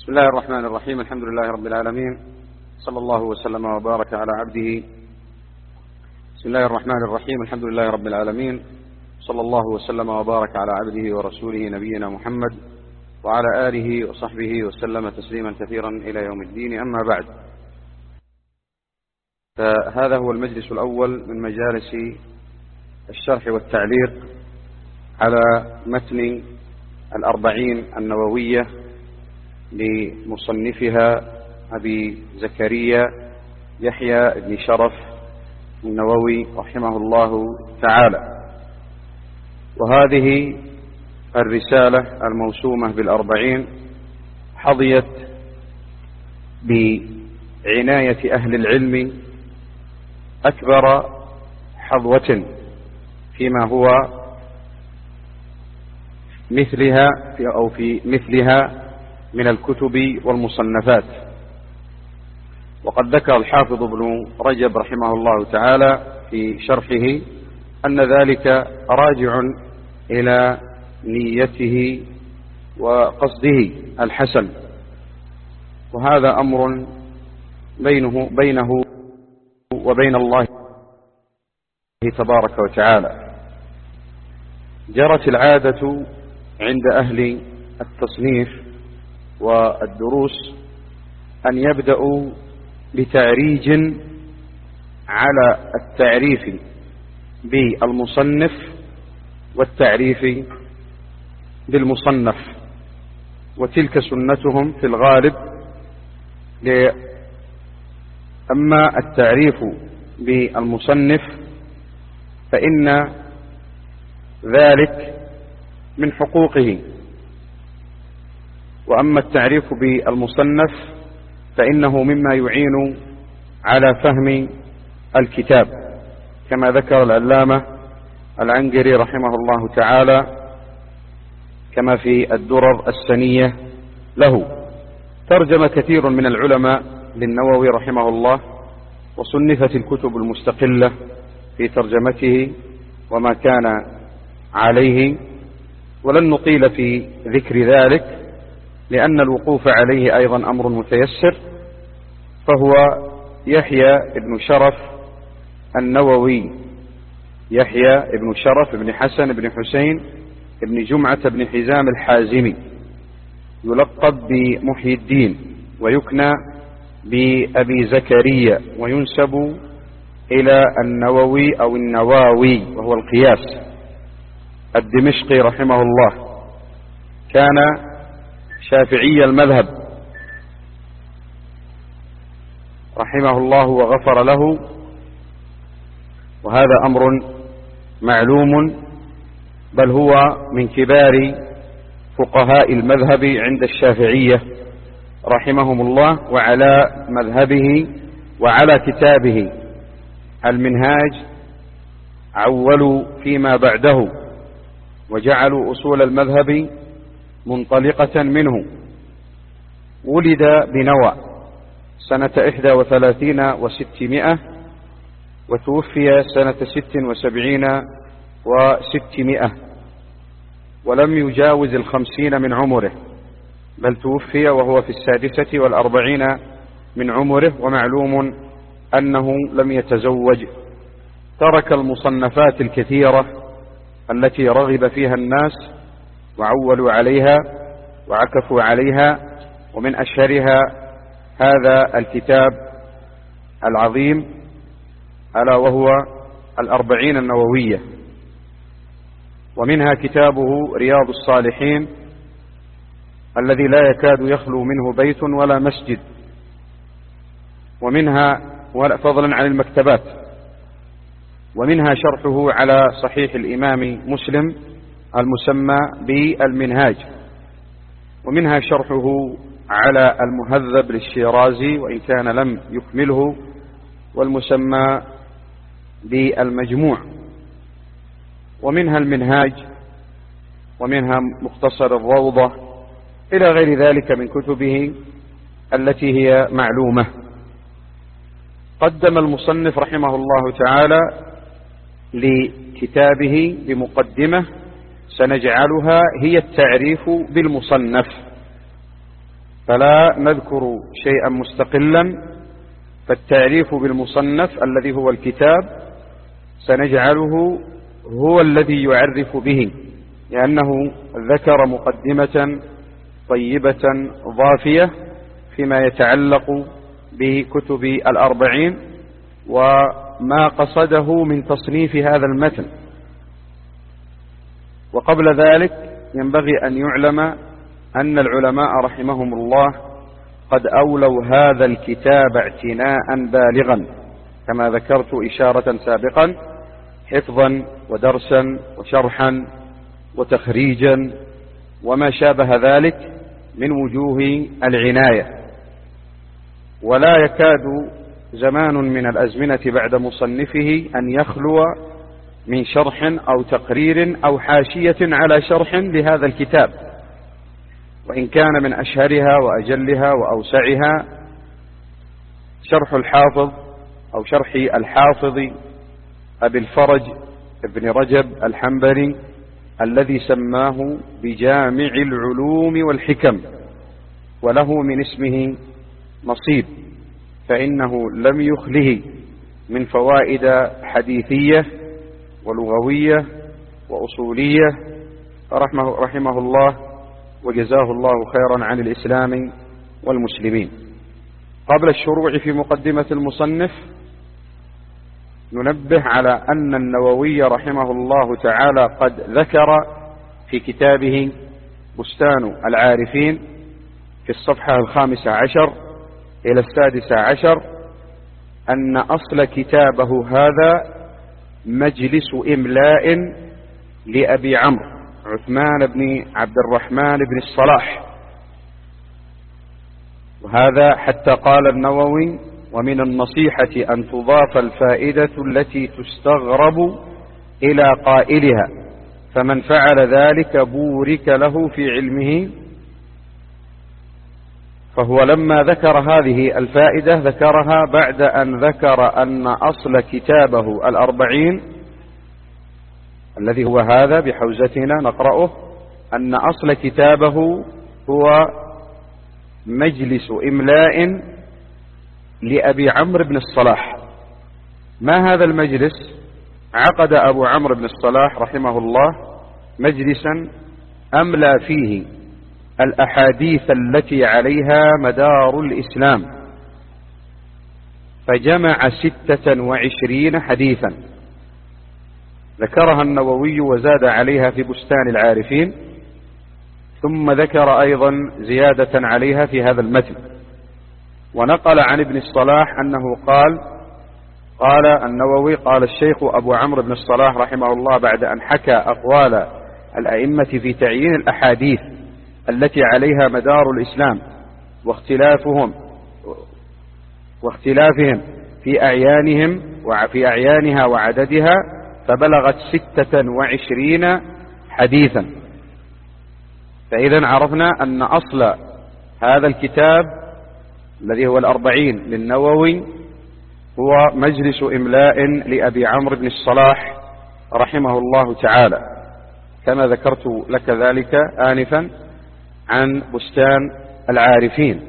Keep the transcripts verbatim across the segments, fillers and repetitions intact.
بسم الله الرحمن الرحيم. الحمد لله رب العالمين، صلى الله وسلم وبارك على عبده. بسم الله الرحمن الرحيم. الحمد لله رب العالمين، صلى الله وسلم وبارك على عبده ورسوله نبينا محمد وعلى آله وصحبه وسلم تسليما كثيرا إلى يوم الدين. أما بعد، فهذا هو المجلس الأول من مجالس الشرح والتعليق على متن الأربعين النووية لمصنفها أبي زكريا يحيى بن شرف النووي رحمه الله تعالى. وهذه الرسالة الموسومة بالأربعين حظيت بعناية أهل العلم أكبر حظوة فيما هو مثلها أو في مثلها من الكتب والمصنفات. وقد ذكر الحافظ ابن رجب رحمه الله تعالى في شرحه أن ذلك راجع إلى نيته وقصده الحسن، وهذا أمر بينه بينه وبين الله تبارك وتعالى. جرت العادة عند أهل التصنيف والدروس أن يبدأوا بتعريج على التعريف بالمصنف والتعريف بالمصنف، وتلك سنتهم في الغالب. أما التعريف بالمصنف فإن ذلك من حقوقه، وأما التعريف بالمصنف فإنه مما يعين على فهم الكتاب، كما ذكر العلامة العنقري رحمه الله تعالى كما في الدرر السنية له. ترجم كثير من العلماء للنووي رحمه الله، وصنفت الكتب المستقلة في ترجمته وما كان عليه، ولن نطيل في ذكر ذلك لأن الوقوف عليه أيضا أمر متيسر. فهو يحيى بن شرف النووي، يحيى بن شرف بن حسن بن حسين بن جمعة بن حزام الحازمي، يلقب بمحيي الدين ويكنى بأبي زكريا، وينسب إلى النووي أو النواوي وهو القياس الدمشقي رحمه الله. كان شافعي المذهب رحمه الله وغفر له، وهذا أمر معلوم، بل هو من كبار فقهاء المذهب عند الشافعية رحمهم الله. وعلى مذهبه وعلى كتابه المنهاج عولوا فيما بعده، وجعلوا أصول المذهب منطلقة منه. ولد بنوى سنة إحدى وثلاثين وستمائة، وتوفي سنة ست وسبعين وستمائة، ولم يجاوز الخمسين من عمره، بل توفي وهو في السادسة والأربعين من عمره. ومعلوم أنه لم يتزوج. ترك المصنفات الكثيرة التي رغب فيها الناس وعولوا عليها وعكفوا عليها، ومن أشهرها هذا الكتاب العظيم ألا وهو الأربعين النووية، ومنها كتابه رياض الصالحين الذي لا يكاد يخلو منه بيت ولا مسجد، ومنها فضلا عن المكتبات، ومنها شرحه على صحيح الإمام مسلم المسمى بالمنهاج، ومنها شرحه على المهذب للشيرازي وإن كان لم يكمله، والمسمى بالمجموع، ومنها المنهاج، ومنها مختصر الروضة، إلى غير ذلك من كتبه التي هي معلومة. قدم المصنف رحمه الله تعالى لكتابه بمقدمة سنجعلها هي التعريف بالمصنف، فلا نذكر شيئا مستقلا، فالتعريف بالمصنف الذي هو الكتاب سنجعله هو الذي يعرف به، لأنه ذكر مقدمة طيبة ضافية فيما يتعلق بكتب الأربعين وما قصده من تصنيف هذا المتن. وقبل ذلك ينبغي أن يعلم أن العلماء رحمهم الله قد أولوا هذا الكتاب اعتناء بالغا، كما ذكرت إشارة سابقا، حفظا ودرسا وشرحا وتخريجا وما شابه ذلك من وجوه العناية. ولا يكاد زمان من الأزمنة بعد مصنفه أن يخلو من شرح أو تقرير أو حاشية على شرح لهذا الكتاب، وإن كان من أشهرها وأجلها وأوسعها شرح الحافظ أو شرح الحافظ أبي الفرج ابن رجب الحنبلي الذي سماه بجامع العلوم والحكم، وله من اسمه نصيب، فإنه لم يخله من فوائد حديثية ولغوية وأصولية، رحمه, رحمه الله وجزاه الله خيرا عن الإسلام والمسلمين. قبل الشروع في مقدمة المصنف ننبه على أن النووي رحمه الله تعالى قد ذكر في كتابه بستان العارفين في الصفحة الخامسة عشر إلى السادسة عشر أن أصل كتابه هذا مجلس إملاء لأبي عمرو عثمان بن عبد الرحمن بن الصلاح، وهذا حتى قال النووي: ومن النصيحة أن تضاف الفائدة التي تستغرب إلى قائلها، فمن فعل ذلك بورك له في علمه. فهو لما ذكر هذه الفائدة ذكرها بعد أن ذكر أن أصل كتابه الأربعين الذي هو هذا بحوزتنا نقرأه، أن أصل كتابه هو مجلس إملاء لأبي عمرو بن الصلاح. ما هذا المجلس؟ عقد أبو عمرو بن الصلاح رحمه الله مجلسا أملى فيه الأحاديث التي عليها مدار الإسلام، فجمع ستة وعشرين حديثا ذكرها النووي وزاد عليها في بستان العارفين، ثم ذكر أيضا زيادة عليها في هذا المتن. ونقل عن ابن الصلاح أنه قال قال النووي قال الشيخ أبو عمرو بن الصلاح رحمه الله بعد أن حكى أقوال الأئمة في تعيين الأحاديث التي عليها مدار الإسلام واختلافهم واختلافهم في أعيانهم وفي أعيانها وعددها، فبلغت ستة وعشرين حديثا. فإذا عرفنا أن أصل هذا الكتاب الذي هو الأربعين للنووي هو مجلس إملاء لأبي عمرو بن الصلاح رحمه الله تعالى، كما ذكرت لك ذلك آنفا عن بستان العارفين.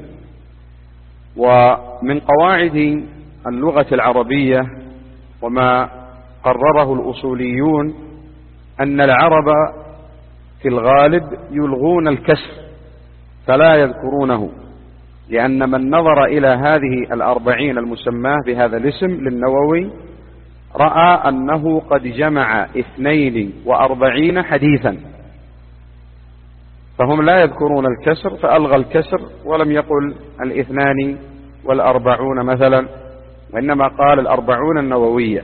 ومن قواعد اللغة العربية وما قرره الأصوليون أن العرب في الغالب يلغون الكسر فلا يذكرونه، لأن من نظر إلى هذه الأربعين المسماة بهذا الاسم للنووي رأى أنه قد جمع اثنين وأربعين حديثا، فهم لا يذكرون الكسر فألغى الكسر ولم يقل الاثنان والأربعون مثلا، وإنما قال الأربعون النووية.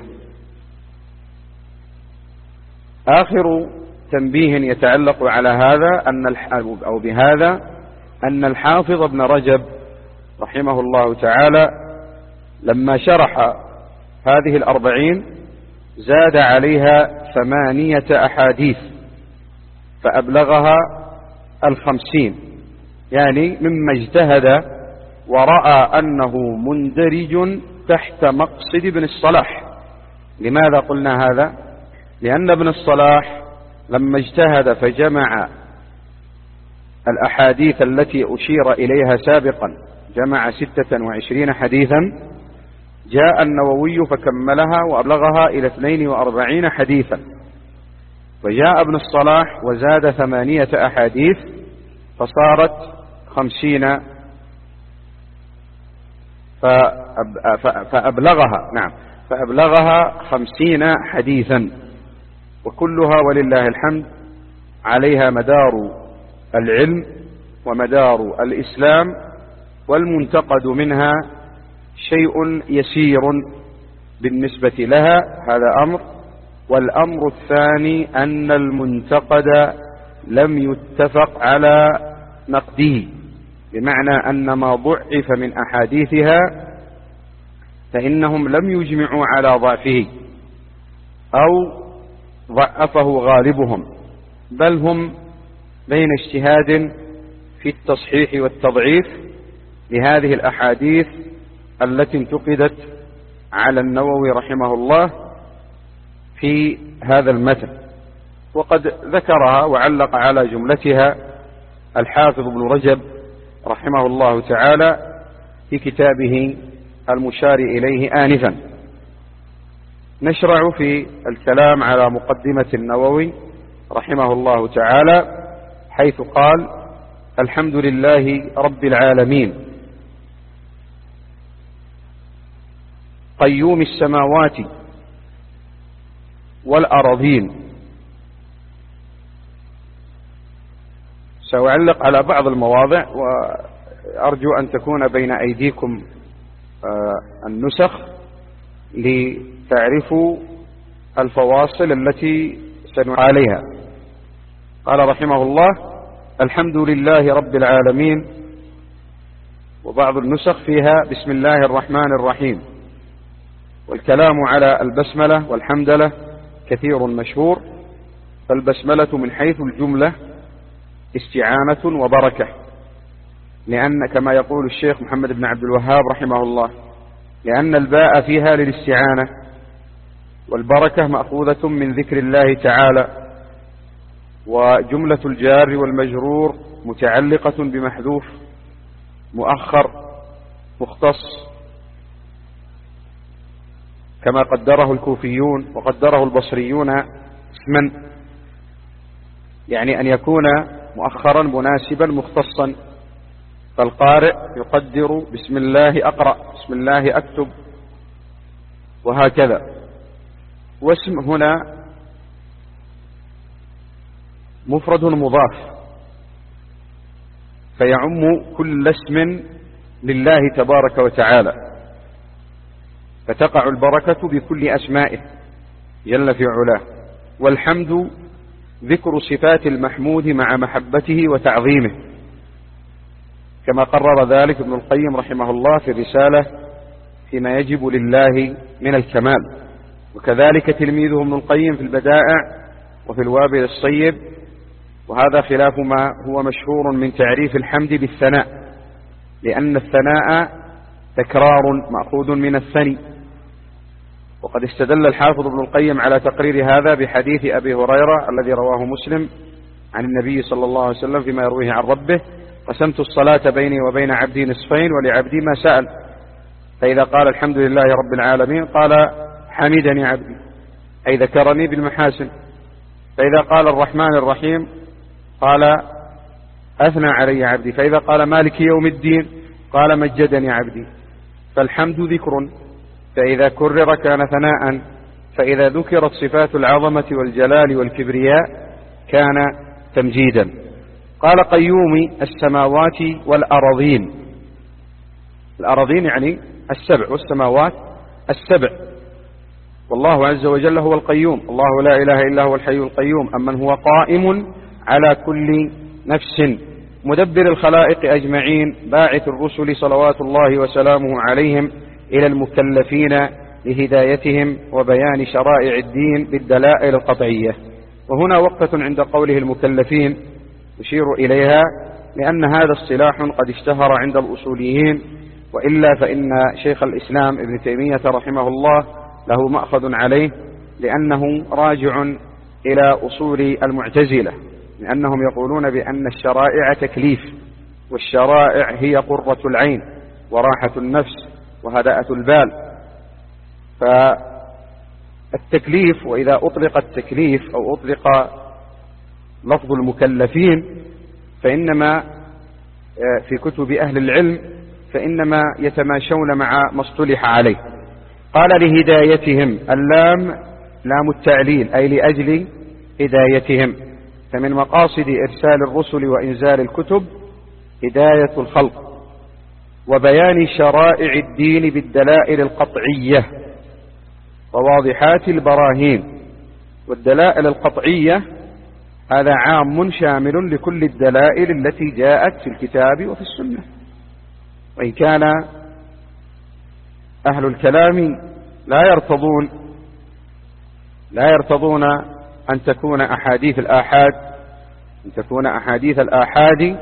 آخر تنبيه يتعلق على هذا أن أو بهذا أن الحافظ ابن رجب رحمه الله تعالى لما شرح هذه الأربعين زاد عليها ثمانية أحاديث فأبلغها الخمسين، يعني مما اجتهد ورأى أنه مندرج تحت مقصد ابن الصلاح. لماذا قلنا هذا؟ لأن ابن الصلاح لما اجتهد فجمع الأحاديث التي أشير إليها سابقا جمع ستة وعشرين حديثا، جاء النووي فكملها وأبلغها إلى اثنين وأربعين حديثا، وجاء ابن الصلاح وزاد ثمانية أحاديث فصارت خمسين، فأبلغها نعم فأبلغها خمسين حديثا، وكلها ولله الحمد عليها مدار العلم ومدار الإسلام، والمنتقد منها شيء يسير بالنسبة لها، هذا أمر. والأمر الثاني أن المنتقد لم يتفق على نقده، بمعنى أن ما ضعف من أحاديثها فإنهم لم يجمعوا على ضعفه أو ضعفه غالبهم، بل هم بين اجتهاد في التصحيح والتضعيف لهذه الأحاديث التي انتقدت على النووي رحمه الله في هذا المتن. وقد ذكرها وعلق على جملتها الحافظ ابن رجب رحمه الله تعالى في كتابه المشار إليه آنفا. نشرع في الكلام على مقدمة النووي رحمه الله تعالى، حيث قال: الحمد لله رب العالمين قيوم السماوات والأراضين. سأعلق على بعض المواضع، وأرجو أن تكون بين أيديكم النسخ لتعرفوا الفواصل التي سنعلق عليها. قال رحمه الله: الحمد لله رب العالمين، وبعض النسخ فيها بسم الله الرحمن الرحيم. والكلام على البسملة والحمدلة كثير مشهور، فالبسملة من حيث الجملة استعانة وبركة، لأن كما يقول الشيخ محمد بن عبد الوهاب رحمه الله: لأن الباء فيها للاستعانة، والبركة مأخوذة من ذكر الله تعالى، وجملة الجار والمجرور متعلقة بمحذوف مؤخر مختص كما قدره الكوفيون وقدره البصريون اسما، يعني أن يكون مؤخرا مناسبا مختصا، فالقارئ يقدر بسم الله أقرأ، بسم الله أكتب، وهكذا. واسم هنا مفرد مضاف، فيعم كل اسم لله تبارك وتعالى، فتقع البركة بكل أسمائه جل في علاه. والحمد ذكر صفات المحمود مع محبته وتعظيمه، كما قرر ذلك ابن القيم رحمه الله في الرسالة فيما يجب لله من الكمال، وكذلك تلميذه ابن القيم في البدائع وفي الوابل الصيب. وهذا خلاف ما هو مشهور من تعريف الحمد بالثناء، لأن الثناء تكرار مأخوذ من الثني. وقد استدل الحافظ ابن القيم على تقرير هذا بحديث أبي هريرة الذي رواه مسلم عن النبي صلى الله عليه وسلم فيما يرويه عن ربه: قسمت الصلاة بيني وبين عبدي نصفين ولعبدي ما سأل، فإذا قال الحمد لله رب العالمين قال حمدني عبدي، أي ذكرني بالمحاسن. فإذا قال الرحمن الرحيم قال أثنى علي عبدي، فإذا قال مالك يوم الدين قال مجدني عبدي. فالحمد ذكر، فإذا كرر كان ثناء، فإذا ذكرت صفات العظمة والجلال والكبرياء كان تمجيدا. قال قيوم السماوات والأراضين. الأراضين يعني السبع، والسماوات السبع، والله عز وجل هو القيوم، الله لا إله إلا هو الحي القيوم، أمن هو قائم على كل نفس، مدبر الخلائق أجمعين، باعث الرسل صلوات الله وسلامه عليهم إلى المكلفين لهدايتهم وبيان شرائع الدين بالدلائل القطعية. وهنا وقفة عند قوله المكلفين يشير إليها، لأن هذا اصطلاح قد اشتهر عند الأصوليين، وإلا فإن شيخ الإسلام ابن تيمية رحمه الله له مأخذ عليه، لأنه راجع إلى أصول المعتزلة، لأنهم يقولون بأن الشرائع تكليف، والشرائع هي قرة العين وراحة النفس وهدأة البال. فالتكليف، وإذا أطلق التكليف أو أطلق لفظ المكلفين فإنما في كتب أهل العلم فإنما يتماشون مع ما اصطلح عليه. قال لهدايتهم، اللام لام التعليل أي لأجل هدايتهم. فمن مقاصد إرسال الرسل وإنزال الكتب هداية الخلق وبيان شرائع الدين بالدلائل القطعية وواضحات البراهين. والدلائل القطعية هذا عام شامل لكل الدلائل التي جاءت في الكتاب وفي السنة. وإن كان أهل الكلام لا يرتضون لا يرتضون أن تكون أحاديث الآحاد أن تكون أحاديث الآحاد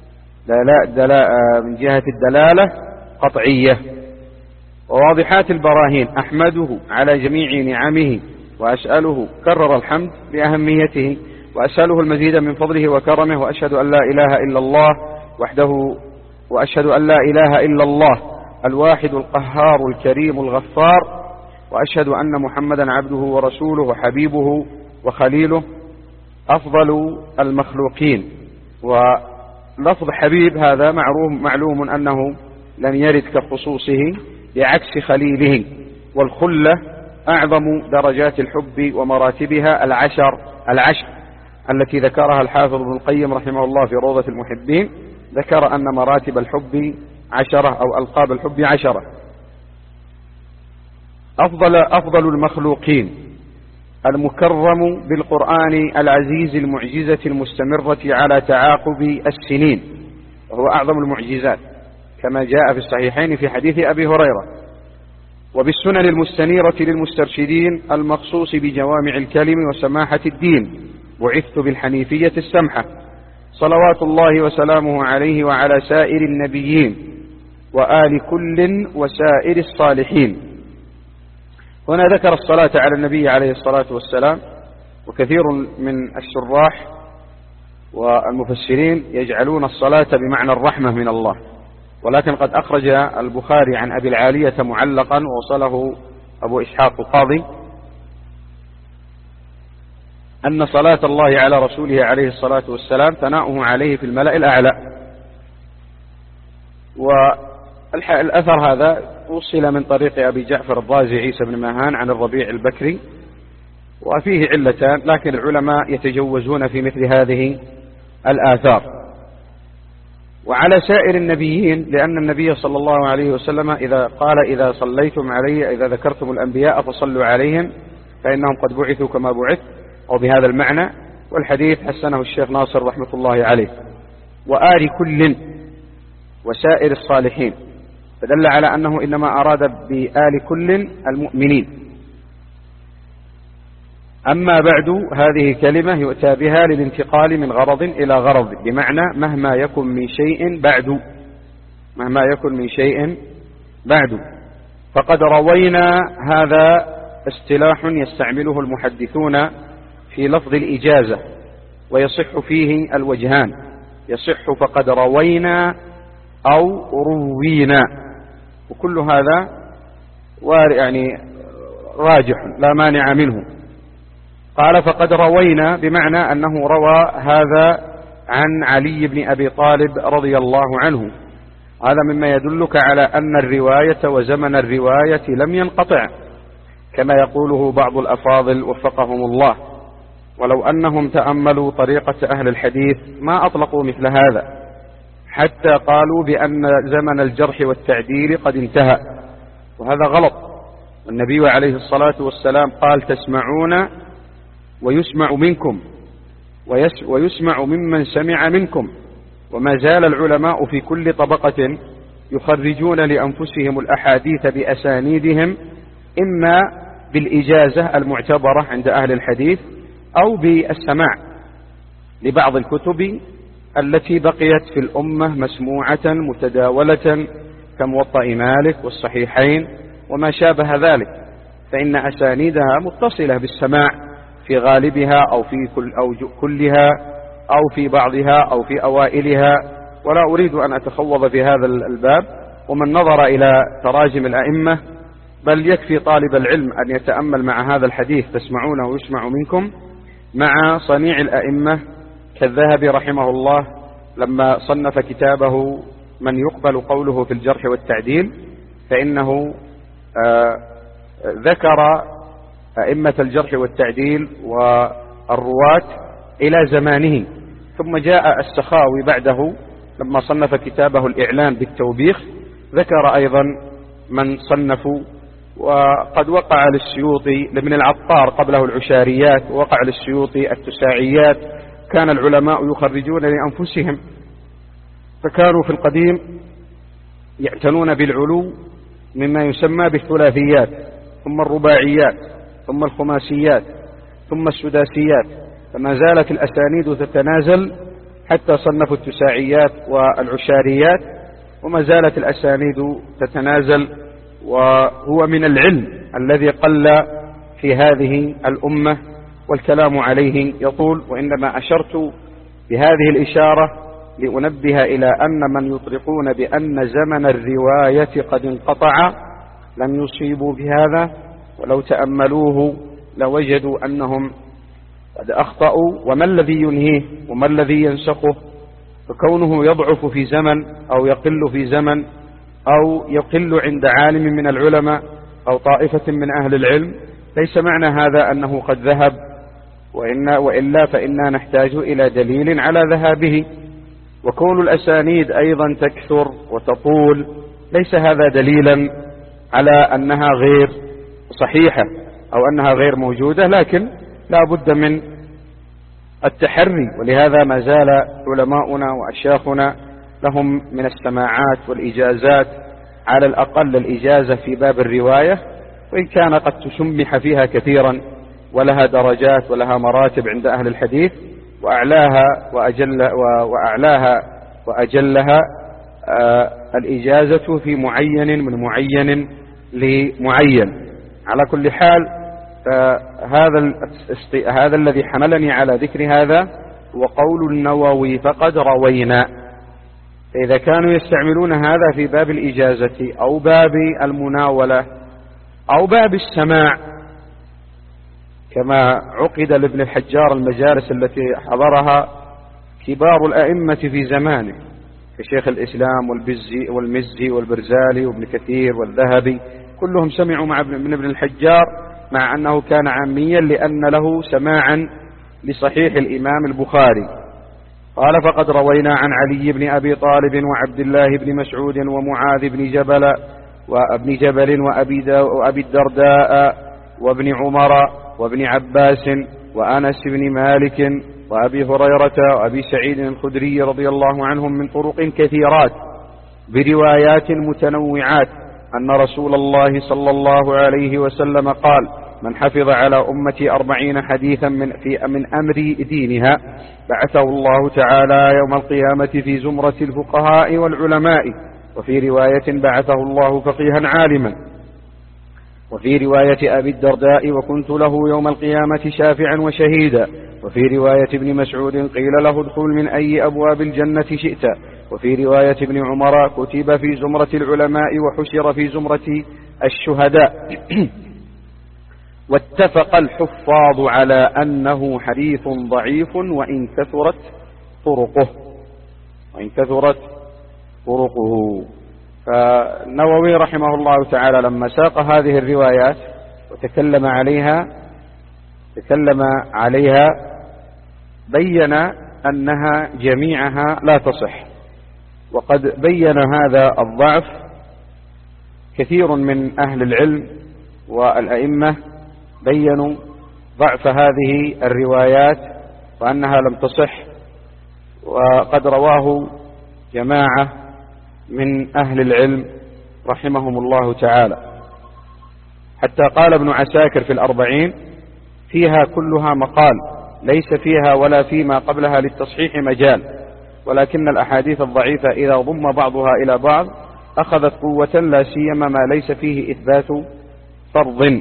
من جهة الدلالة قطعية. وواضحات البراهين أحمده على جميع نعمه وأسأله، كرر الحمد لأهميته، وأسأله المزيد من فضله وكرمه، وأشهد أن لا إله إلا الله وحده وأشهد أن لا إله إلا الله الواحد القهار الكريم الغفار، وأشهد أن محمدا عبده ورسوله وحبيبه وخليله أفضل المخلوقين. ولفظ حبيب هذا معلوم, معلوم أنه لم يرد كخصوصه بعكس خليله. والخلة أعظم درجات الحب ومراتبها العشر العشر التي ذكرها الحافظ ابن القيم رحمه الله في روضة المحبين. ذكر أن مراتب الحب عشرة أو ألقاب الحب عشرة. أفضل, أفضل المخلوقين المكرم بالقرآن العزيز المعجزة المستمرة على تعاقب السنين، وهو أعظم المعجزات كما جاء في الصحيحين في حديث أبي هريرة. وبالسنن المستنيرة للمسترشدين المخصوص بجوامع الكلم وسماحة الدين، بعثت بالحنيفية السمحة، صلوات الله وسلامه عليه وعلى سائر النبيين وآل كل وسائر الصالحين. هنا ذكر الصلاة على النبي عليه الصلاة والسلام، وكثير من الشراح والمفسرين يجعلون الصلاة بمعنى الرحمة من الله، ولكن قد أخرج البخاري عن أبي العالية معلقا ووصله أبو إسحاق القاضي أن صلاة الله على رسوله عليه الصلاة والسلام ثناؤه عليه في الملأ الأعلى. والأثر هذا وصل من طريق أبي جعفر الرازي عيسى بن ماهان عن الربيع البكري، وفيه علتان، لكن العلماء يتجوزون في مثل هذه الآثار. وعلى سائر النبيين، لأن النبي صلى الله عليه وسلم إذا قال إذا صليتم علي إذا ذكرتم الأنبياء فصلوا عليهم فإنهم قد بعثوا كما بعث، أو بهذا المعنى. والحديث حسنه الشيخ ناصر رحمة الله عليه. وآل كل وسائر الصالحين، فدل على أنه إنما أراد بآل كل المؤمنين. أما بعد، هذه كلمة يؤتى بها للانتقال من غرض إلى غرض، بمعنى مهما يكن من شيء بعد مهما يكن من شيء بعد. فقد روينا، هذا اصطلاح يستعمله المحدثون في لفظ الإجازة، ويصح فيه الوجهان، يصح فقد روينا أو روينا، وكل هذا يعني راجح لا مانع منه. قال فقد روينا بمعنى أنه روى هذا عن علي بن أبي طالب رضي الله عنه. هذا مما يدلك على أن الرواية وزمن الرواية لم ينقطع كما يقوله بعض الأفاضل وفقهم الله، ولو أنهم تأملوا طريقة أهل الحديث ما أطلقوا مثل هذا، حتى قالوا بأن زمن الجرح والتعديل قد انتهى، وهذا غلط. والنبي عليه الصلاة والسلام قال تسمعون ويسمع منكم ويسمع ممن سمع منكم. وما زال العلماء في كل طبقة يخرجون لأنفسهم الأحاديث بأسانيدهم، إما بالإجازة المعتبرة عند أهل الحديث أو بالسماع لبعض الكتب التي بقيت في الأمة مسموعة متداولة كموطأ مالك والصحيحين وما شابه ذلك، فإن أسانيدها متصلة بالسماع في غالبها أو في كل أو كلها أو في بعضها أو في أوائلها، ولا أريد أن أتخوض في هذا الباب. ومن نظر إلى تراجم الأئمة، بل يكفي طالب العلم أن يتأمل مع هذا الحديث تسمعونه ويسمع منكم مع صنيع الأئمة كالذهبي رحمه الله لما صنف كتابه من يقبل قوله في الجرح والتعديل، فإنه آه ذكر أئمة الجرح والتعديل والرواة إلى زمانه. ثم جاء السخاوي بعده لما صنف كتابه الإعلام بالتوبيخ، ذكر أيضا من صنفوا. وقد وقع للسيوطي لابن العطار قبله العشاريات، ووقع للسيوطي التساعيات. كان العلماء يخرجون لأنفسهم، فكانوا في القديم يعتنون بالعلو مما يسمى بالثلاثيات، ثم الرباعيات، ثم الخماسيات، ثم السداسيات، فما زالت الأسانيد تتنازل حتى صنفوا التساعيات والعشاريات، وما زالت الأسانيد تتنازل. وهو من العلم الذي قل في هذه الأمة، والكلام عليه يطول، وإنما أشرت بهذه الإشارة لأنبه إلى أن من يطلقون بأن زمن الرواية قد انقطع لم يصيبوا بهذا، ولو تأملوه لوجدوا أنهم قد أخطأوا. وما الذي ينهيه وما الذي ينسخه؟ فكونه يضعف في زمن أو يقل في زمن أو يقل عند عالم من العلماء أو طائفة من أهل العلم ليس معنى هذا أنه قد ذهب، وإن وإلا فإنا نحتاج إلى دليل على ذهابه. وكون الأسانيد أيضا تكثر وتطول ليس هذا دليلا على أنها غير صحيحة أو أنها غير موجودة، لكن لا بد من التحري. ولهذا ما زال علماؤنا وأشياخنا لهم من السماعات والإجازات، على الأقل الإجازة في باب الرواية، وإن كان قد تسمح فيها كثيرا ولها درجات ولها مراتب عند أهل الحديث، وأعلاها وأجل وأعلاها وأجلها آه الإجازة في معين من معين لمعين. على كل حال، فهذا هذا الذي حملني على ذكر هذا وقول النووي فقد روينا. إذا كانوا يستعملون هذا في باب الإجازة أو باب المناولة أو باب السماع، كما عقد لابن الحجار المجالس التي حضرها كبار الأئمة في زمانه كشيخ الإسلام والبزي والمزي والبرزالي وابن كثير والذهبي، كلهم سمعوا مع ابن ابن الحجار، مع أنه كان عاميا لأن له سماعا لصحيح الإمام البخاري. قال فقد روينا عن علي بن أبي طالب وعبد الله بن مسعود ومعاذ بن جبل وابن جبل وأبي, وأبي الدرداء وابن عمر وابن عباس وأنس بن مالك وأبي هريرة وأبي سعيد الخدري رضي الله عنهم من طرق كثيرات بروايات متنوعات أن رسول الله صلى الله عليه وسلم قال: من حفظ على أمتي أربعين حديثا من, في من أمر دينها بعثه الله تعالى يوم القيامة في زمرة الفقهاء والعلماء. وفي رواية بعثه الله فقيها عالما. وفي رواية أبي الدرداء وكنت له يوم القيامة شافعا وشهيدا. وفي رواية ابن مسعود قيل له ادخل من أي أبواب الجنة شئت. وفي رواية ابن عمر كتب في زمرة العلماء وحشر في زمرة الشهداء. واتفق الحفاظ على أنه حديث ضعيف وإن كثرت طرقه وإن كثرت طرقه. فالنووي رحمه الله تعالى لما ساق هذه الروايات وتكلم عليها تكلم عليها بين أنها جميعها لا تصح. وقد بين هذا الضعف كثير من أهل العلم والأئمة، بينوا ضعف هذه الروايات وأنها لم تصح. وقد رواه جماعة من أهل العلم رحمهم الله تعالى، حتى قال ابن عساكر في الأربعين: فيها كلها مقال ليس فيها ولا فيما قبلها للتصحيح مجال، ولكن الأحاديث الضعيفة إذا ضم بعضها إلى بعض أخذت قوة، لا سيما ما ليس فيه إثبات فرض.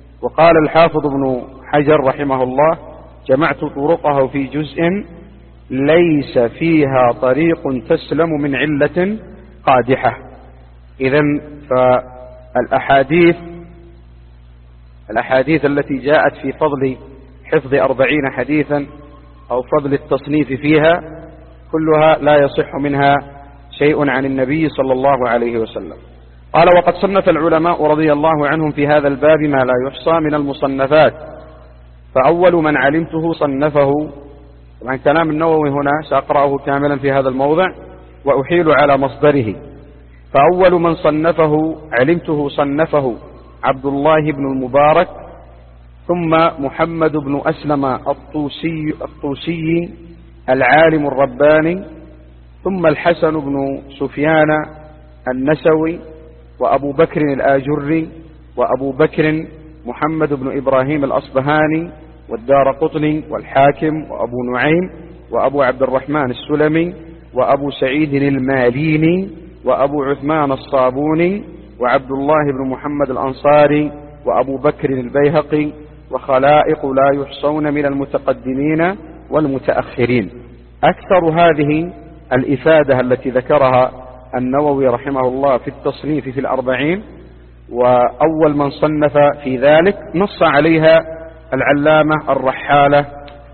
وقال الحافظ ابن حجر رحمه الله: جمعت طرقه في جزء ليس فيها طريق تسلم من علة قادحة. إذن فالأحاديث الأحاديث التي جاءت في فضل حفظ أربعين حديثا أو فضل التصنيف فيها كلها لا يصح منها شيء عن النبي صلى الله عليه وسلم. قال: وقد صنف العلماء رضي الله عنهم في هذا الباب ما لا يحصى من المصنفات، فأول من علمته صنفه. طبعا كلام النووي هنا سأقرأه كاملا في هذا الموضع وأحيل على مصدره. فأول من صنفه علمته صنفه عبد الله بن المبارك، ثم محمد بن أسلم الطوسي, الطوسي العالم الرباني، ثم الحسن بن سفيان النسوي، وأبو بكر الآجري، وأبو بكر محمد بن إبراهيم الأصبهاني، والدارقطني، والحاكم، وأبو نعيم، وأبو عبد الرحمن السلمي، وأبو سعيد الماليني، وأبو عثمان الصابوني، وعبد الله بن محمد الأنصاري، وأبو بكر البيهقي، وخلائق لا يحصون من المتقدمين والمتأخرين. أكثر هذه الإفادة التي ذكرها النووي رحمه الله في التصنيف في الأربعين، وأول من صنف في ذلك نص عليها العلامة الرحالة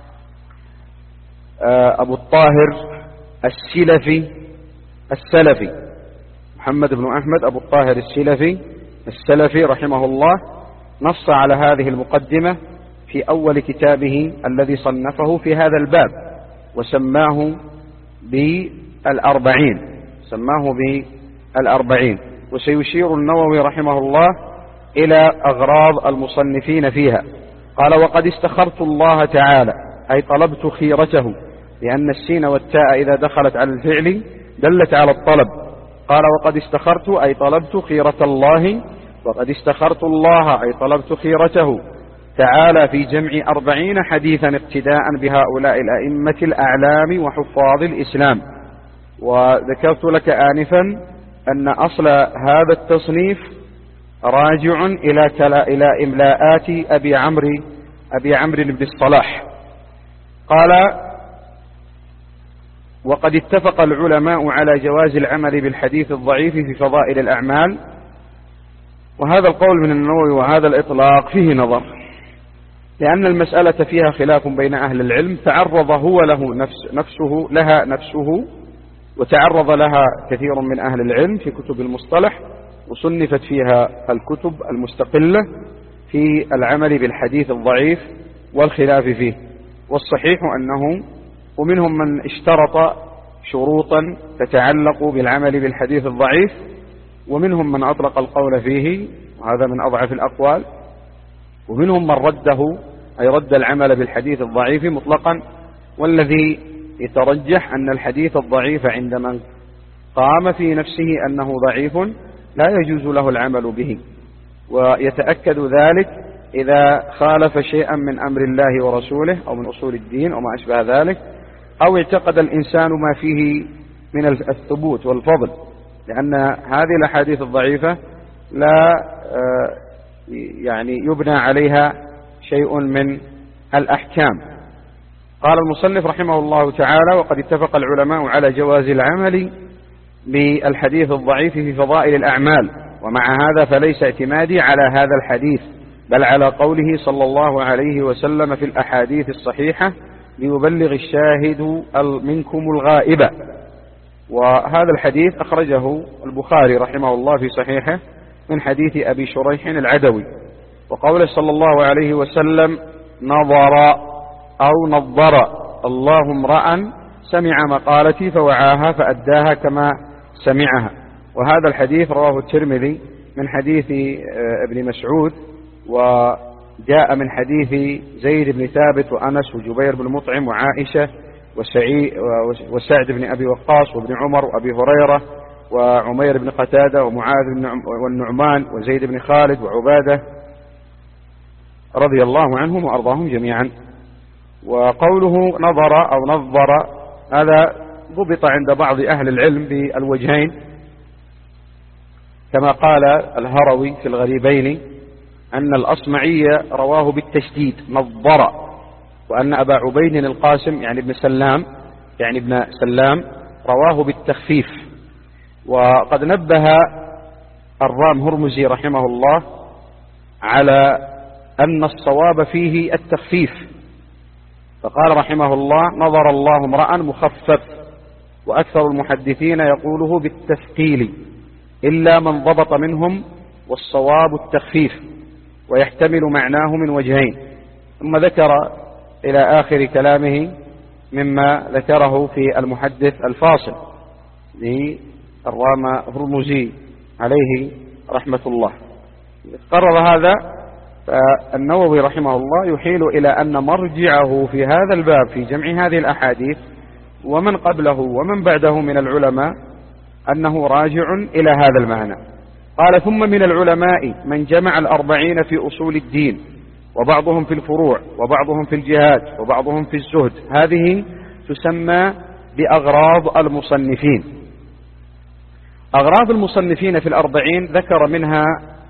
أبو الطاهر السلفي السلفي محمد بن أحمد أبو الطاهر السلفي السلفي رحمه الله، نص على هذه المقدمة في أول كتابه الذي صنفه في هذا الباب، وسماه بالأربعين سماه بالأربعين. وسيشير النووي رحمه الله إلى أغراض المصنفين فيها. قال: وقد استخرت الله تعالى، أي طلبت خيرته، لأن السين والتاء إذا دخلت على الفعل دلت على الطلب. قال: وقد استخرت أي طلبت خيرة الله، وقد استخرت الله أي طلبت خيرته تعالى في جمع أربعين حديثا اقتداء بهؤلاء الأئمة الأعلام وحفاظ الإسلام. وذكرت لك آنفا أن أصل هذا التصنيف راجع إلى إلى إملاءات أبي عمرو أبي عمرو بن الصلاح. قال: وقد اتفق العلماء على جواز العمل بالحديث الضعيف في فضائل الأعمال. وهذا القول من النووي وهذا الإطلاق فيه نظر، لأن المسألة فيها خلاف بين أهل العلم، تعرض هو له نفس نفسه لها نفسه وتعرض لها كثير من أهل العلم في كتب المصطلح، وصنفت فيها الكتب المستقلة في العمل بالحديث الضعيف والخلاف فيه. والصحيح أنه ومنهم من اشترط شروطا تتعلق بالعمل بالحديث الضعيف، ومنهم من أطلق القول فيه، وهذا من أضعف الأقوال، ومنهم من رده أي رد العمل بالحديث الضعيف مطلقا. والذي يترجح أن الحديث الضعيف عند من قام في نفسه أنه ضعيف لا يجوز له العمل به، ويتأكد ذلك إذا خالف شيئا من أمر الله ورسوله أو من أصول الدين أو ما أشبه ذلك، أو اعتقد الإنسان ما فيه من الثبوت والفضل، لأن هذه الأحاديث الضعيفة لا يعني يبنى عليها شيء من الأحكام. قال المصنف رحمه الله تعالى: وقد اتفق العلماء على جواز العمل بالحديث الضعيف في فضائل الأعمال، ومع هذا فليس اعتمادي على هذا الحديث، بل على قوله صلى الله عليه وسلم في الأحاديث الصحيحة: ليبلغ الشاهد منكم الغائب. وهذا الحديث أخرجه البخاري رحمه الله في صحيحه من حديث أبي شريح العدوي. وقوله صلى الله عليه وسلم: نظر أو نظر الله امرأ سمع مقالتي فوعاها فأداها كما سمعها. وهذا الحديث رواه الترمذي من حديث ابن مسعود، وجاء من حديث زيد بن ثابت وأنس وجبير بن مطعم وعائشة وسعد بن أبي وقاص وابن عمر وأبي هريرة وعمير بن قتادة ومعاذ والنعمان وزيد بن خالد وعبادة رضي الله عنهم وأرضاهم جميعا. وقوله نظر أو نظر هذا ضبط عند بعض أهل العلم بالوجهين، كما قال الهروي في الغريبين أن الأصمعي رواه بالتشديد نظر، وأن أبا عبيد القاسم يعني ابن سلام يعني ابن سلام رواه بالتخفيف. وقد نبه الرام هرمزي رحمه الله على أن الصواب فيه التخفيف، فقال رحمه الله: نظر الله امرأ مخفف، وأكثر المحدثين يقوله بالتثقيل إلا من ضبط منهم، والصواب التخفيف، ويحتمل معناه من وجهين. ثم ذكر إلى آخر كلامه مما ذكره في المحدث الفاصل للرام هرمزي عليه رحمة الله. قرر هذا، فالنووي رحمه الله يحيل إلى أن مرجعه في هذا الباب في جمع هذه الأحاديث ومن قبله ومن بعده من العلماء أنه راجع إلى هذا المعنى. قال: ثم من العلماء من جمع الأربعين في أصول الدين، وبعضهم في الفروع، وبعضهم في الجهاد، وبعضهم في الزهد. هذه تسمى بأغراض المصنفين. أغراض المصنفين في الأربعين ذكر منها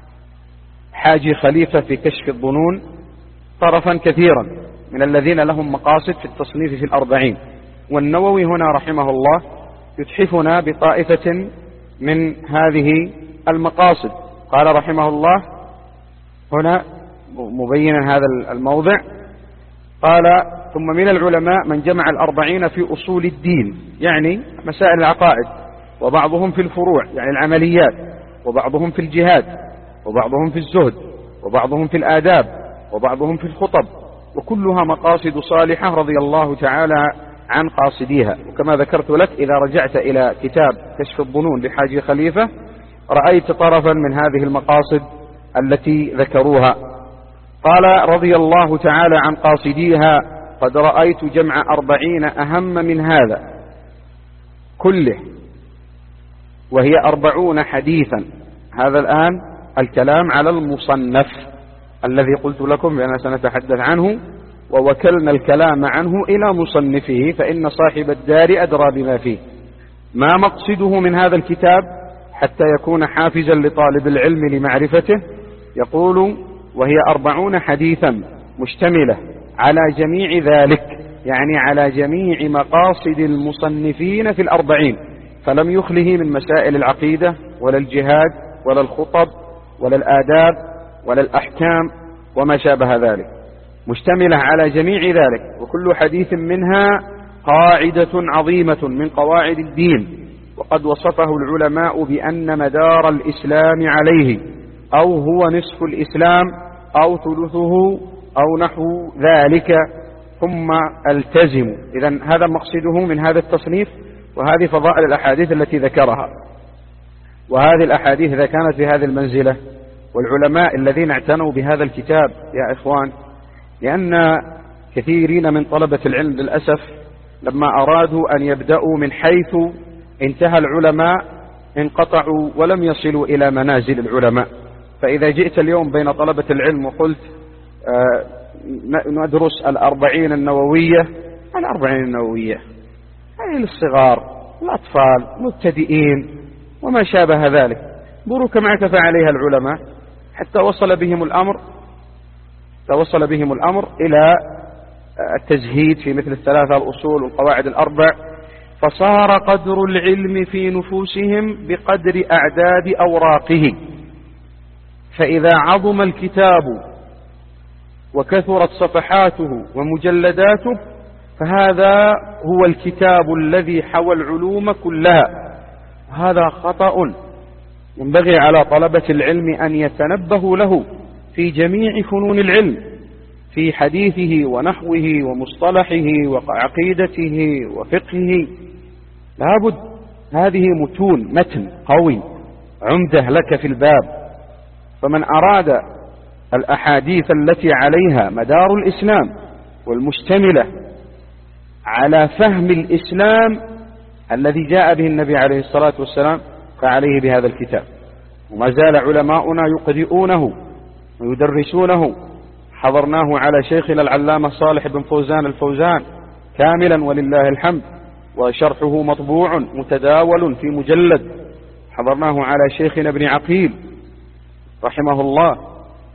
حاجي خليفة في كشف الظنون طرفا كثيرا من الذين لهم مقاصد في التصنيف في الأربعين. والنووي هنا رحمه الله يتحفنا بطائفة من هذه المقاصد. قال رحمه الله هنا مبينا هذا الموضع، قال: ثم من العلماء من جمع الأربعين في أصول الدين، يعني مسائل العقائد، وبعضهم في الفروع يعني العمليات، وبعضهم في الجهاد، وبعضهم في الزهد، وبعضهم في الآداب، وبعضهم في الخطب، وكلها مقاصد صالحة رضي الله تعالى عن قاصديها. وكما ذكرت لك إذا رجعت إلى كتاب كشف الظنون لحاجي خليفة رأيت طرفا من هذه المقاصد التي ذكروها. قال: رضي الله تعالى عن قاصديها قد رأيت جمع أربعين أهم من هذا كله، وهي أربعون حديثا. هذا الآن الكلام على المصنف الذي قلت لكم بأننا سنتحدث عنه، ووكلنا الكلام عنه إلى مصنفه، فإن صاحب الدار أدرى بما فيه. ما مقصده من هذا الكتاب حتى يكون حافزا لطالب العلم لمعرفته؟ يقول: وهي أربعون حديثا مشتملة على جميع ذلك، يعني على جميع مقاصد المصنفين في الأربعين، فلم يخله من مسائل العقيدة ولا الجهاد ولا الخطب ولا الآداب ولا الأحكام وما شابه ذلك، مشتملة على جميع ذلك. وكل حديث منها قاعدة عظيمة من قواعد الدين، وقد وصفه العلماء بأن مدار الإسلام عليه، أو هو نصف الإسلام أو ثلثه أو نحو ذلك. ثم التزموا. إذن هذا مقصده من هذا التصنيف، وهذه فضائل الأحاديث التي ذكرها. وهذه الأحاديث إذا كانت في هذه المنزلة، والعلماء الذين اعتنوا بهذا الكتاب يا إخوان، لأن كثيرين من طلبة العلم للأسف لما أرادوا أن يبدأوا من حيث انتهى العلماء انقطعوا ولم يصلوا إلى منازل العلماء. فإذا جئت اليوم بين طلبة العلم وقلت آه ندرس الأربعين النووية، الأربعين النووية هذه للصغار، الأطفال، مبتدئين وما شابه ذلك، بروك ما اعتفى عليها العلماء حتى وصل بهم الأمر توصل بهم الأمر إلى التزهيد في مثل الثلاثة الأصول والقواعد الأربع، فصار قدر العلم في نفوسهم بقدر أعداد أوراقه. فإذا عظم الكتاب وكثرت صفحاته ومجلداته فهذا هو الكتاب الذي حوى العلوم كلها. هذا خطأ ينبغي على طلبة العلم أن يتنبهوا له في جميع فنون العلم، في حديثه ونحوه ومصطلحه وعقيدته وفقهه. لابد هذه متون، متن قوي عمده لك في الباب. فمن أراد الأحاديث التي عليها مدار الإسلام والمشتملة على فهم الإسلام الذي جاء به النبي عليه الصلاة والسلام فعليه بهذا الكتاب. وما زال علماؤنا يقرؤونه ويدرسونه. حضرناه على شيخنا العلامة صالح بن فوزان الفوزان كاملا ولله الحمد، وشرحه مطبوع متداول في مجلد. حضرناه على شيخنا ابن عقيل رحمه الله،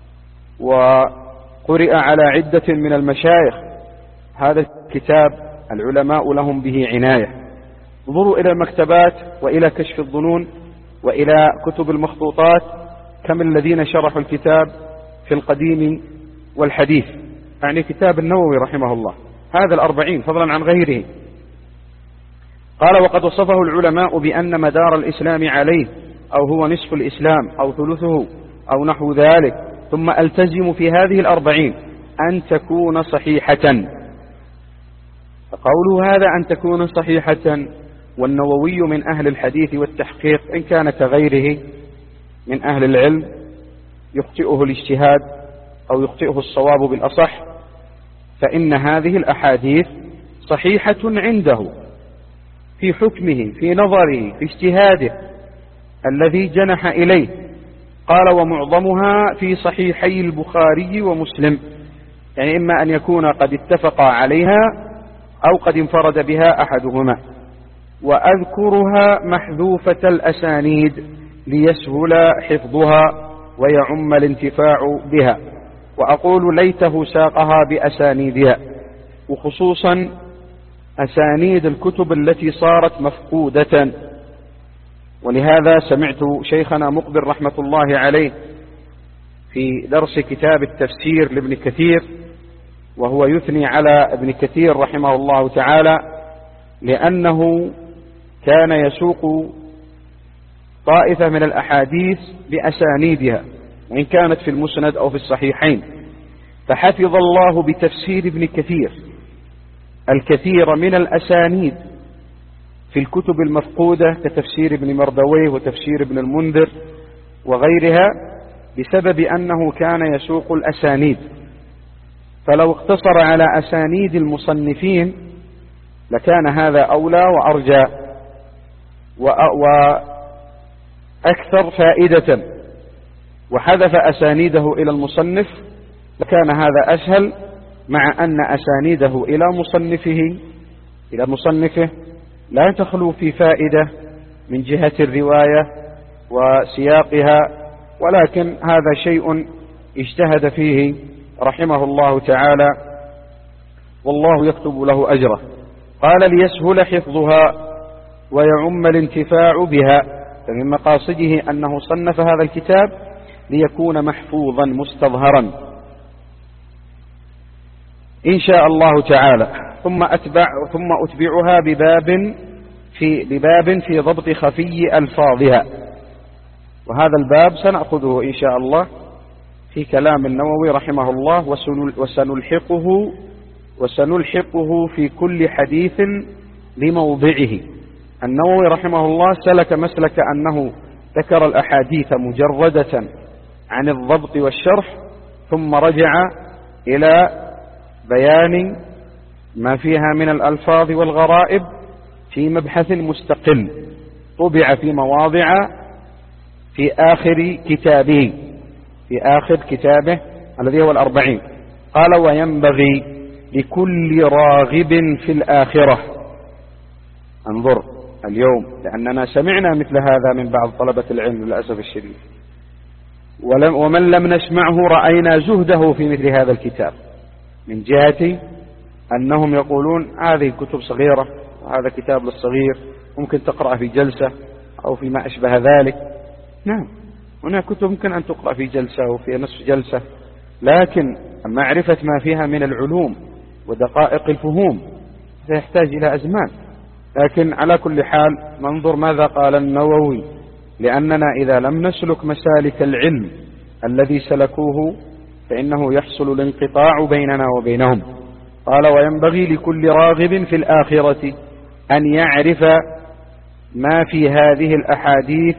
وقرئ على عدة من المشايخ. هذا الكتاب العلماء لهم به عناية. انظروا إلى المكتبات وإلى كشف الظنون وإلى كتب المخطوطات، كم الذين شرحوا الكتاب في القديم والحديث، يعني كتاب النووي رحمه الله هذا الأربعين فضلا عن غيره. قال: وقد وصفه العلماء بأن مدار الإسلام عليه، أو هو نصف الإسلام أو ثلثه أو نحو ذلك. ثم ألتزم في هذه الأربعين أن تكون صحيحة. فقوله هذا أن تكون صحيحة، والنووي من أهل الحديث والتحقيق إن كان كغيره من أهل العلم يخطئه الاجتهاد أو يخطئه الصواب بالأصح، فإن هذه الأحاديث صحيحة عنده في حكمه، في نظره، في اجتهاده الذي جنح إليه. قال: ومعظمها في صحيحي البخاري ومسلم، يعني إما أن يكون قد اتفقا عليها أو قد انفرد بها أحدهما. وأذكرها محذوفة الأسانيد ليسهل حفظها ويعم الانتفاع بها، وأقول ليته ساقها بأسانيدها، وخصوصا أسانيد الكتب التي صارت مفقودة. ولهذا سمعت شيخنا مقبل رحمة الله عليه في درس كتاب التفسير لابن كثير وهو يثني على ابن كثير رحمه الله تعالى، لأنه كان يسوق طائفة من الأحاديث بأسانيدها وإن كانت في المسند أو في الصحيحين، فحفظ الله بتفسير ابن كثير الكثير من الأسانيد في الكتب المفقودة كتفسير ابن مردويه وتفسير ابن المنذر وغيرها، بسبب أنه كان يسوق الأسانيد. فلو اقتصر على أسانيد المصنفين لكان هذا أولى وأرجى وأكثر فائدة، وحذف أسانيده إلى المصنف لكان هذا أسهل، مع أن أسانيده إلى مصنفه إلى مصنفه لا تخلو في فائدة من جهة الرواية وسياقها، ولكن هذا شيء اجتهد فيه رحمه الله تعالى والله يكتب له أجره. قال: ليسهل حفظها ويعم الانتفاع بها، فمن مقاصده أنه صنف هذا الكتاب ليكون محفوظا مستظهرا إن شاء الله تعالى. ثم أتبع ثم أتبعها بباب في بباب في ضبط خفي ألفاظها، وهذا الباب سنأخذه إن شاء الله في كلام النووي رحمه الله، وسنلحقه وسنلحقه في كل حديث لموضعه. النووي رحمه الله سلك مسلك أنه ذكر الأحاديث مجردة عن الضبط والشرح، ثم رجع إلى بيان ما فيها من الألفاظ والغرائب في مبحث مستقل طبع في مواضع في آخر كتابه في آخر كتابه الذي هو الأربعين. قال: وينبغي لكل راغب في الآخرة. انظر اليوم، لأننا سمعنا مثل هذا من بعض طلبة العلم للأسف الشديد، ولم ومن لم نسمعه رأينا زهده في مثل هذا الكتاب، من جهة أنهم يقولون هذه كتب صغيرة وهذا كتاب للصغير ممكن تقرأ في جلسة أو فيما أشبه ذلك. نعم، هناك كتب ممكن أن تقرأ في جلسة أو في نصف جلسة، لكن معرفة ما فيها من العلوم ودقائق الفهوم سيحتاج إلى أزمان. لكن على كل حال ننظر ماذا قال النووي، لأننا إذا لم نسلك مسالك العلم الذي سلكوه فإنه يحصل الانقطاع بيننا وبينهم. قال: وينبغي لكل راغب في الآخرة أن يعرف ما في هذه الأحاديث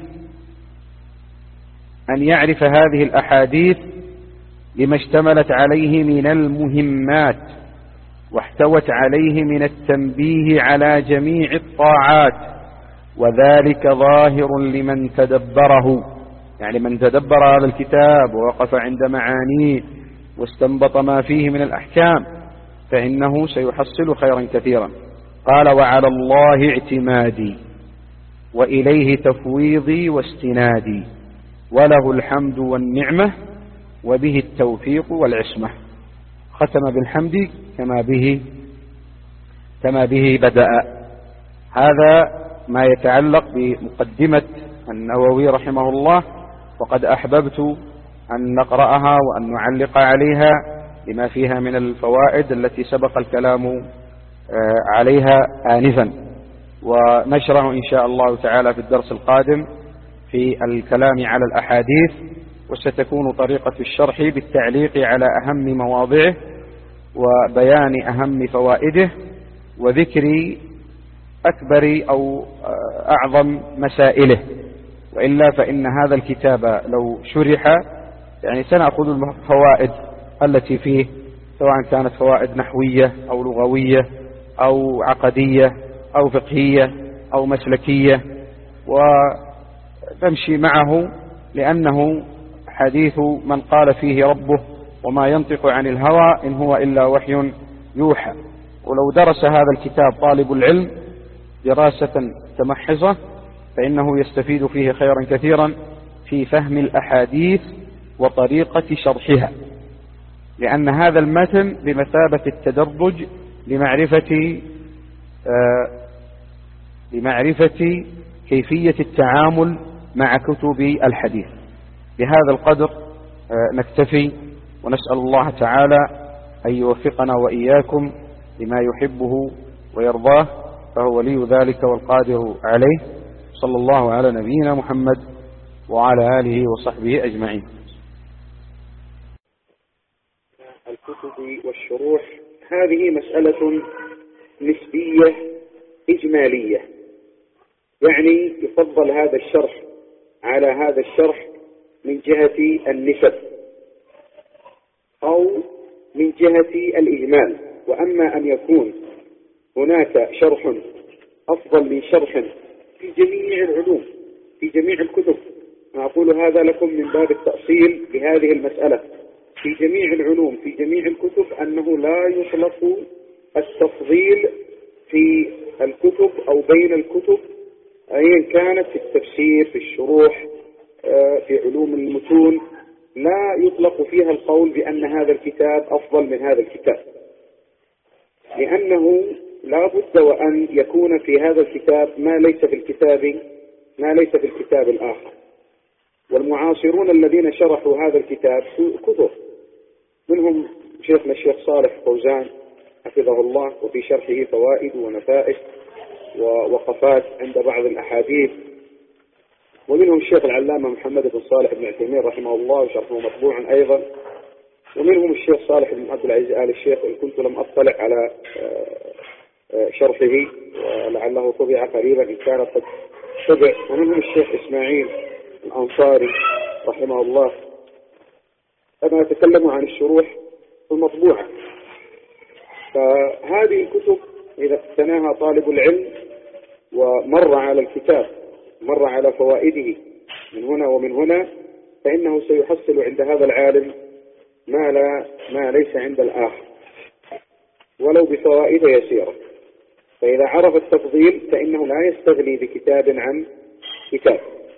أن يعرف هذه الأحاديث لما اشتملت عليه من المهمات واحتوت عليه من التنبيه على جميع الطاعات، وذلك ظاهر لمن تدبره، يعني من تدبر هذا الكتاب ووقف عند معانيه واستنبط ما فيه من الأحكام فإنه سيحصل خيرا كثيرا. قال: وعلى الله اعتمادي وإليه تفويضي واستنادي، وله الحمد والنعمة وبه التوفيق والعصمة. ختم بالحمد كما به كما به بدأ. هذا ما يتعلق بمقدمة النووي رحمه الله، وقد أحببت أن نقرأها وأن نعلق عليها لما فيها من الفوائد التي سبق الكلام عليها آنفا، ونشرع إن شاء الله تعالى في الدرس القادم في الكلام على الأحاديث، وستكون طريقة الشرح بالتعليق على أهم مواضعه وبيان أهم فوائده وذكر أكبر أو أعظم مسائله. وإلا فإن هذا الكتاب لو شرح يعني سنأخذ الفوائد التي فيه، سواء كانت فوائد نحوية أو لغوية أو عقدية أو فقهية أو مسلكية، وتمشي معه، لأنه حديث من قال فيه ربه وما ينطق عن الهوى إن هو إلا وحي يوحى. ولو درس هذا الكتاب طالب العلم دراسة تمحصة فإنه يستفيد فيه خيرا كثيرا في فهم الأحاديث وطريقة شرحها، لأن هذا المتن بمثابة التدرج لمعرفة آه لمعرفة كيفية التعامل مع كتب الحديث. بهذا القدر آه نكتفي، ونسأل الله تعالى أن يوفقنا وإياكم لما يحبه ويرضاه، فهو ولي ذلك والقادر عليه. صلى الله على نبينا محمد وعلى آله وصحبه أجمعين. الكتب والشروح هذه مسألة نسبية إجمالية، يعني يفضل هذا الشرح على هذا الشرح من جهة النسب أو من جهة الإجمال. وأما أن يكون هناك شرح أفضل من شرح في جميع العلوم في جميع الكتب، أنا أقول هذا لكم من باب التأصيل بهذه المسألة، في جميع العلوم في جميع الكتب أنه لا يطلق التفضيل في الكتب أو بين الكتب أيا كانت، في التفسير في الشروح في علوم المتون، لا يطلق فيها القول بأن هذا الكتاب أفضل من هذا الكتاب، لأنه لا بد وأن يكون في هذا الكتاب ما ليس في الكتاب ما ليس في الكتاب الآخر. والمعاصرون الذين شرحوا هذا الكتاب كثر، منهم شيخنا الشيخ صالح فوزان حفظه الله، وفي شرحه فوائد ونفائس ووقفات عند بعض الأحاديث، ومنهم الشيخ العلامة محمد بن صالح بن عثيمين رحمه الله وشرحه مطبوع أيضا، ومنهم الشيخ صالح بن عبد العزيز آل الشيخ إن كنت لم أطلع على شرحه ولعله طبع قريبا إن كان قد طبع، ومنهم الشيخ إسماعيل الأنصاري رحمه الله. أنا أتكلم عن الشروح المطبوعة. فهذه الكتب إذا اقتناها طالب العلم ومر على الكتاب، مر على فوائده من هنا ومن هنا، فإنه سيحصل عند هذا العالم ما لا ما ليس عند الآخر ولو بفوائد يسيرة. فإذا عرف التفضيل فإنه لا يستغني بكتاب عن كتاب.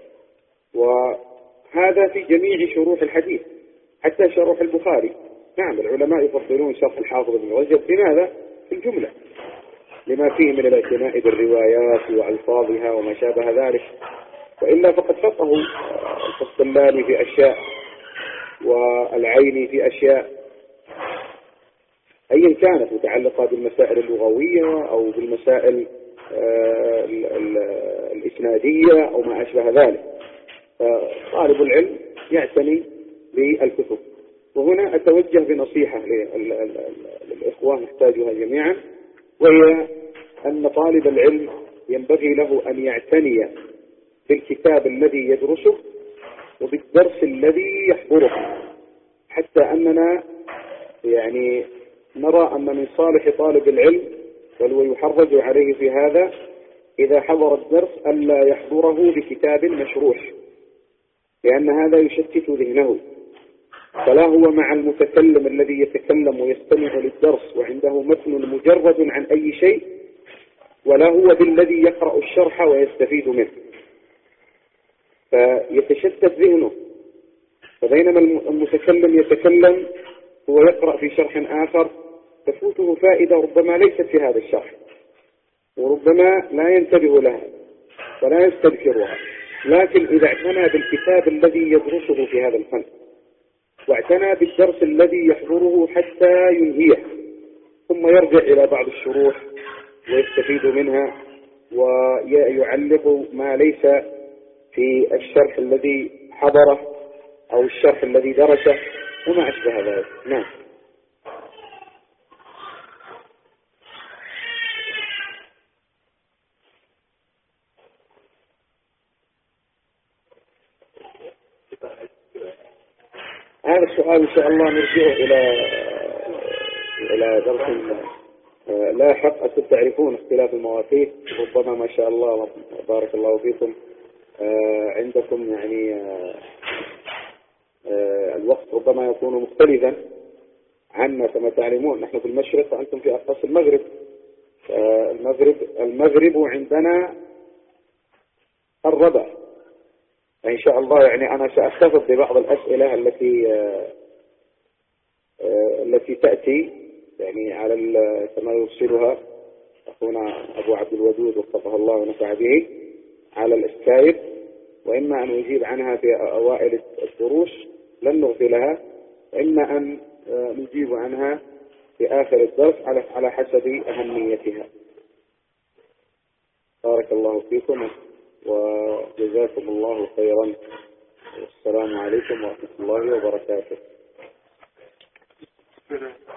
وهذا في جميع شروح الحديث، حتى شروح البخاري. نعم العلماء يفضلون شرح الحافظ بن رجب، لماذا؟ في الجملة لما فيه من الاعتناء بالروايات وألفاظها وما شابه ذلك، وإلا فقد فقهوا القسطلاني في أشياء والعيني في أشياء أيا كانت متعلقة بالمسائل اللغوية أو بالمسائل الإسنادية أو ما أشبه ذلك. طالب العلم يعتني بالكتب. وهنا أتوجه بنصيحة للإخوة نحتاجها جميعا، وهي أن طالب العلم ينبغي له أن يعتني بالكتاب الذي يدرسه وبالدرس الذي يحضره، حتى أننا يعني نرى أن من صالح طالب العلم بل ويحرج عليه في هذا إذا حضر الدرس ألا يحضره بكتاب مشروح، لأن هذا يشتت ذهنه. فلا هو مع المتكلم الذي يتكلم ويستمع للدرس وعنده متن مجرد عن أي شيء، ولا هو بالذي يقرأ الشرح ويستفيد منه، فيتشتت ذهنه. فبينما المتكلم يتكلم هو يقرأ في شرح آخر تفوته فائدة ربما ليست في هذا الشرح، وربما لا ينتبه لها ولا يستذكرها، لكن إذا اعتنى بالكتاب الذي يدرسه في هذا الفن واعتنى بالدرس الذي يحضره حتى ينهيه، ثم يرجع إلى بعض الشروح ويستفيد منها ويعلق ما ليس في الشرح الذي حضره أو الشرح الذي درسه وما أشبه ذلك. نعم. هذا السؤال إن شاء الله نرجعه إلى إلى درس لاحق. أنتم تعرفون اختلاف المواقيت، ربما ما شاء الله بارك الله فيكم عندكم يعني الوقت ربما يكون مختلفا عنا كما تعلمون، نحن في المشرق وأنتم في أقصى المغرب. المغرب المغرب عندنا الربع. إن شاء الله يعني أنا سأختصر ببعض الأسئلة التي التي تأتي يعني على كما يرسلها أخونا أبو عبد الودود وفقه الله ونفع به على السكايب، وإما أن نجيب عنها في أوائل الدروس لن نغفلها، وإما أن نجيب عنها في آخر الدرس على على حسب أهميتها. بارك الله فيكم وجزاكم الله خيرا، والسلام عليكم ورحمة الله وبركاته.